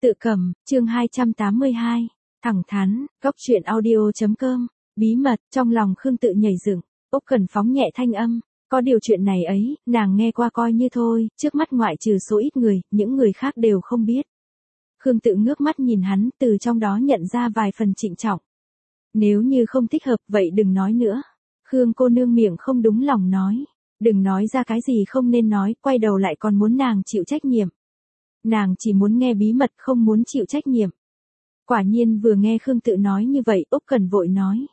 Tự cầm, chương 282, thẳng thắn, góc chuyện audio.com, bí mật, trong lòng Khương Tự nhảy dựng, Úc Cần phóng nhẹ thanh âm, có điều chuyện này ấy, nàng nghe qua coi như thôi, trước mắt ngoại trừ số ít người, những người khác đều không biết. Khương Tự ngước mắt nhìn hắn, từ trong đó nhận ra vài phần trịnh trọng. Nếu như không thích hợp, vậy đừng nói nữa. Khương cô nương miệng không đúng lòng nói, đừng nói ra cái gì không nên nói, quay đầu lại còn muốn nàng chịu trách nhiệm. Nàng chỉ muốn nghe bí mật không muốn chịu trách nhiệm. Quả nhiên vừa nghe Khương Tự nói như vậy, Úc Cần vội nói.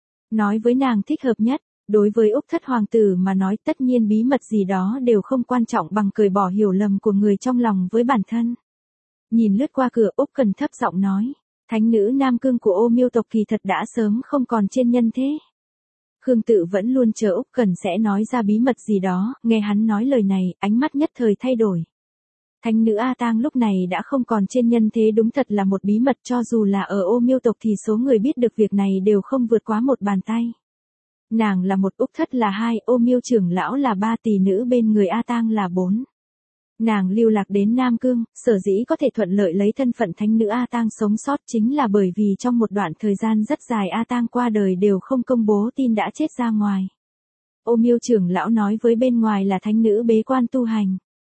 Nói với nàng thích hợp nhất, đối với Úc thất hoàng tử mà nói tất nhiên bí mật gì đó đều không quan trọng bằng cởi bỏ hiểu lầm của người trong lòng với bản thân. Nhìn lướt qua cửa, Úc Cần thấp giọng nói, thánh nữ Nam Cương của Ô Miêu tộc kỳ thật đã sớm không còn trên nhân thế. Khương Tự vẫn luôn chờ Úc Cần sẽ nói ra bí mật gì đó, nghe hắn nói lời này, ánh mắt nhất thời thay đổi. Thánh nữ A Tang lúc này đã không còn trên nhân thế, đúng thật là một bí mật, cho dù là ở Ô Miêu tộc thì số người biết được việc này đều không vượt quá một bàn tay. Nàng là một, Úc thất là hai, Ô Miêu trưởng lão là ba, tỷ nữ bên người A Tang là bốn. Nàng lưu lạc đến Nam Cương, sở dĩ có thể thuận lợi lấy thân phận thánh nữ A Tang sống sót chính là bởi vì trong một đoạn thời gian rất dài A Tang qua đời đều không công bố tin đã chết ra ngoài. Ô Miêu trưởng lão nói với bên ngoài là thánh nữ bế quan tu hành.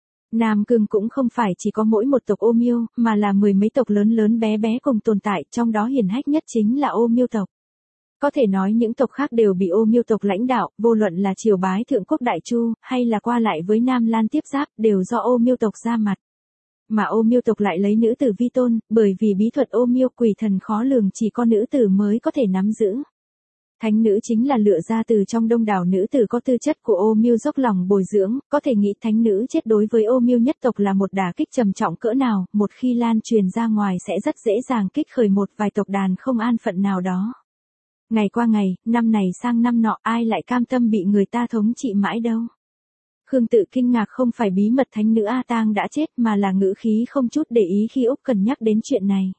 Nam Cương cũng không phải chỉ có mỗi một tộc Ô Miêu, mà là mười mấy tộc lớn lớn bé bé cùng tồn tại, trong đó hiển hách nhất chính là Ô Miêu tộc. Có thể nói những tộc khác đều bị Ô Miêu tộc lãnh đạo, vô luận là triều bái thượng quốc Đại Chu, hay là qua lại với Nam Lan tiếp giáp, đều do Ô Miêu tộc ra mặt. Mà Ô Miêu tộc lại lấy nữ tử vi tôn, bởi vì bí thuật Ô Miêu quỷ thần khó lường chỉ có nữ tử mới có thể nắm giữ. Thánh nữ chính là lựa ra từ trong đông đảo nữ tử có tư chất của Ô Miêu dốc lòng bồi dưỡng, có thể nghĩ thánh nữ chết đối với Ô Miêu nhất tộc là một đả kích trầm trọng cỡ nào, một khi lan truyền ra ngoài sẽ rất dễ dàng kích khởi một vài tộc đàn không an phận nào đó. Ngày qua ngày, năm này sang năm nọ, ai lại cam tâm bị người ta thống trị mãi đâu. Khương Tự kinh ngạc không phải bí mật thánh nữ A Tang đã chết mà là ngữ khí không chút để ý khi Úc Cần nhắc đến chuyện này.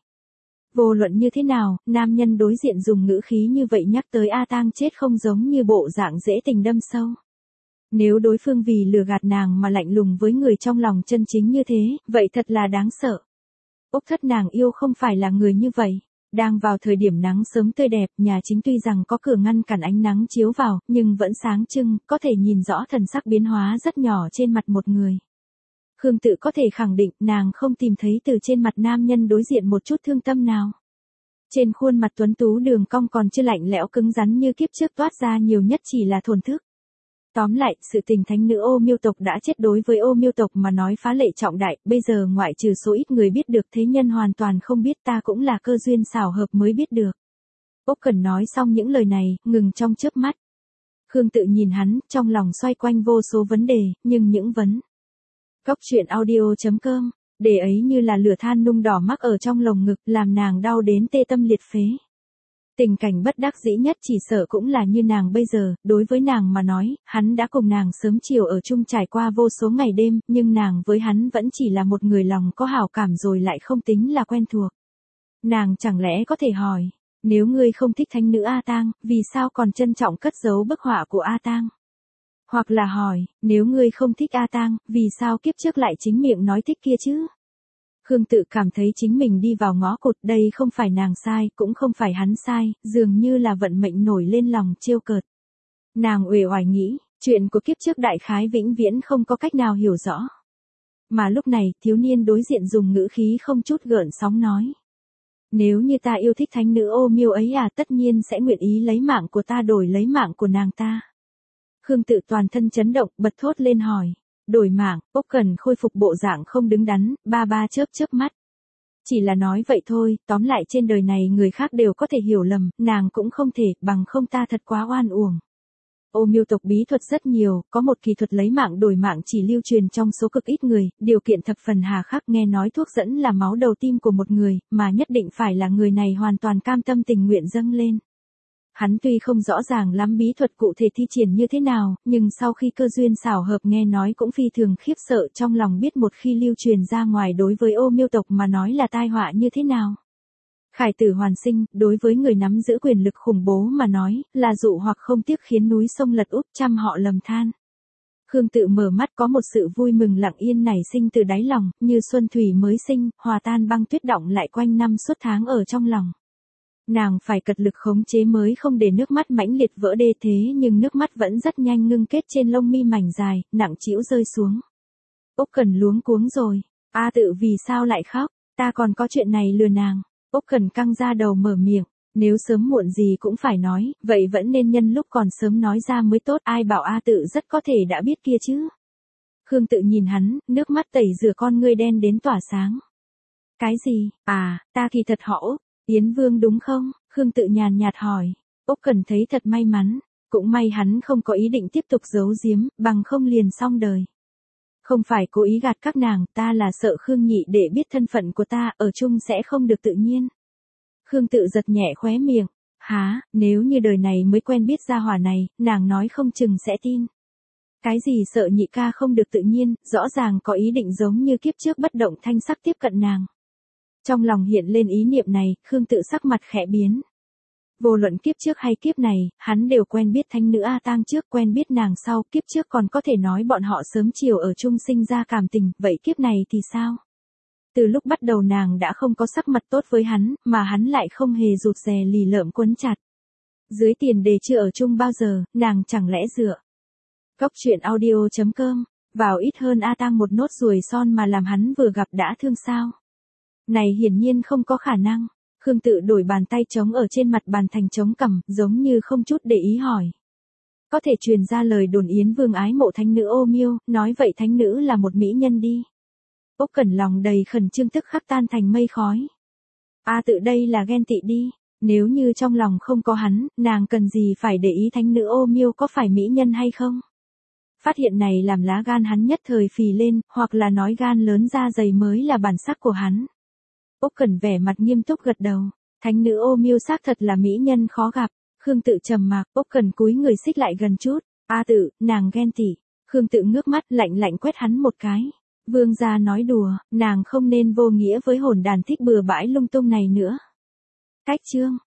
Vô luận như thế nào, nam nhân đối diện dùng ngữ khí như vậy nhắc tới A Tang chết không giống như bộ dạng dễ tình đâm sâu. Nếu đối phương vì lừa gạt nàng mà lạnh lùng với người trong lòng chân chính như thế, vậy thật là đáng sợ. Úc thất nàng yêu không phải là người như vậy. Đang vào thời điểm nắng sớm tươi đẹp, nhà chính tuy rằng có cửa ngăn cản ánh nắng chiếu vào, nhưng vẫn sáng trưng, có thể nhìn rõ thần sắc biến hóa rất nhỏ trên mặt một người. Khương Tự có thể khẳng định nàng không tìm thấy từ trên mặt nam nhân đối diện một chút thương tâm nào. Trên khuôn mặt tuấn tú đường cong còn chưa lạnh lẽo cứng rắn như kiếp trước toát ra nhiều nhất chỉ là thổn thức. Tóm lại, sự tình thánh nữ Ô Miêu tộc đã chết đối với Ô Miêu tộc mà nói phá lệ trọng đại, bây giờ ngoại trừ số ít người biết được thế nhân hoàn toàn không biết, ta cũng là cơ duyên xảo hợp mới biết được. Úc Cần nói xong những lời này, ngừng trong chớp mắt. Khương Tự nhìn hắn, trong lòng xoay quanh vô số vấn đề, nhưng những góc chuyện audio.com, đề ấy như là lửa than nung đỏ mắc ở trong lồng ngực, làm nàng đau đến tê tâm liệt phế. Tình cảnh bất đắc dĩ nhất chỉ sợ cũng là như nàng bây giờ, đối với nàng mà nói, hắn đã cùng nàng sớm chiều ở chung trải qua vô số ngày đêm, nhưng nàng với hắn vẫn chỉ là một người lòng có hảo cảm rồi lại không tính là quen thuộc. Nàng chẳng lẽ có thể hỏi, nếu ngươi không thích thánh nữ A Tang, vì sao còn trân trọng cất giấu bức họa của A Tang? Hoặc là hỏi, nếu ngươi không thích A Tang, vì sao kiếp trước lại chính miệng nói thích kia chứ? Khương Tự cảm thấy chính mình đi vào ngõ cụt, đây không phải nàng sai, cũng không phải hắn sai, dường như là vận mệnh nổi lên lòng trêu cợt. Nàng uể oải nghĩ, chuyện của kiếp trước đại khái vĩnh viễn không có cách nào hiểu rõ. Mà lúc này, thiếu niên đối diện dùng ngữ khí không chút gợn sóng nói. Nếu như ta yêu thích thánh nữ Ô Miêu ấy tất nhiên sẽ nguyện ý lấy mạng của ta đổi lấy mạng của nàng ta. Khương Tự toàn thân chấn động, bật thốt lên hỏi. Đổi mạng, Úc Cần khôi phục bộ dạng không đứng đắn, ba chớp mắt. Chỉ là nói vậy thôi, tóm lại trên đời này người khác đều có thể hiểu lầm, nàng cũng không thể, bằng không ta thật quá oan uổng. Ô Miêu tộc bí thuật rất nhiều, có một kỳ thuật lấy mạng đổi mạng chỉ lưu truyền trong số cực ít người, điều kiện thập phần hà khắc, nghe nói thuốc dẫn là máu đầu tim của một người, mà nhất định phải là người này hoàn toàn cam tâm tình nguyện dâng lên. Hắn tuy không rõ ràng lắm bí thuật cụ thể thi triển như thế nào, nhưng sau khi cơ duyên xảo hợp nghe nói cũng phi thường khiếp sợ, trong lòng biết một khi lưu truyền ra ngoài đối với Ô Miêu tộc mà nói là tai họa như thế nào. Khải tử hoàn sinh, đối với người nắm giữ quyền lực khủng bố mà nói, là dụ hoặc không tiếc khiến núi sông lật úp trăm họ lầm than. Khương Tự mở mắt có một sự vui mừng lặng yên nảy sinh từ đáy lòng, như xuân thủy mới sinh, hòa tan băng tuyết đọng lại quanh năm suốt tháng ở trong lòng. Nàng phải cật lực khống chế mới không để nước mắt mãnh liệt vỡ đê thế nhưng nước mắt vẫn rất nhanh ngưng kết trên lông mi mảnh dài, nặng trĩu rơi xuống. Úc Cẩn luống cuống rồi. A Tự vì sao lại khóc? Ta còn có chuyện này lừa nàng. Úc Cẩn căng ra đầu mở miệng. Nếu sớm muộn gì cũng phải nói, vậy vẫn nên nhân lúc còn sớm nói ra mới tốt. Ai bảo A Tự rất có thể đã biết kia chứ. Khương Tự nhìn hắn, nước mắt tẩy rửa con ngươi đen đến tỏa sáng. Cái gì? À, ta thì thật họ Úc. Yến Vương đúng không? Khương Tự nhàn nhạt hỏi. Úc Cẩn thấy thật may mắn. Cũng may hắn không có ý định tiếp tục giấu giếm, bằng không liền xong đời. Không phải cố ý gạt các nàng, ta là sợ Khương nhị để biết thân phận của ta, ở chung sẽ không được tự nhiên. Khương Tự giật nhẹ khóe miệng. Hả, nếu như đời này mới quen biết gia hỏa này, nàng nói không chừng sẽ tin. Cái gì sợ nhị ca không được tự nhiên, rõ ràng có ý định giống như kiếp trước bất động thanh sắc tiếp cận nàng. Trong lòng hiện lên ý niệm này, Khương Tự sắc mặt khẽ biến. Vô luận kiếp trước hay kiếp này, hắn đều quen biết thánh nữ A Tang trước, quen biết nàng sau, kiếp trước còn có thể nói bọn họ sớm chiều ở chung sinh ra cảm tình, vậy kiếp này thì sao? Từ lúc bắt đầu nàng đã không có sắc mặt tốt với hắn, mà hắn lại không hề rụt rè lì lợm quấn chặt. Dưới tiền đề chưa ở chung bao giờ, nàng chẳng lẽ dựa. Góc truyện audio.com, vào ít hơn A Tang một nốt ruồi son mà làm hắn vừa gặp đã thương sao? Này hiển nhiên không có khả năng. Khương Tự đổi bàn tay trống ở trên mặt bàn thành trống cằm, giống như không chút để ý hỏi. Có thể truyền ra lời đồn Yến Vương ái mộ thánh nữ Ô Miêu, nói vậy thánh nữ là một mỹ nhân đi. Úc Cẩn lòng đầy khẩn trương tức khắc tan thành mây khói. A Tự đây là ghen tị đi, nếu như trong lòng không có hắn, nàng cần gì phải để ý thánh nữ Ô Miêu có phải mỹ nhân hay không? Phát hiện này làm lá gan hắn nhất thời phì lên, hoặc là nói gan lớn da dày mới là bản sắc của hắn. Úc Cẩn vẻ mặt nghiêm túc gật đầu, thánh nữ Ô Miêu xác thật là mỹ nhân khó gặp. Khương Tự trầm mặc, Úc Cẩn cúi người xích lại gần chút. A Tự, nàng ghen tị. Khương Tự ngước mắt lạnh lạnh quét hắn một cái. Vương gia nói đùa, nàng không nên vô nghĩa với hỗn đàn thích bừa bãi lung tung này nữa. Cách chương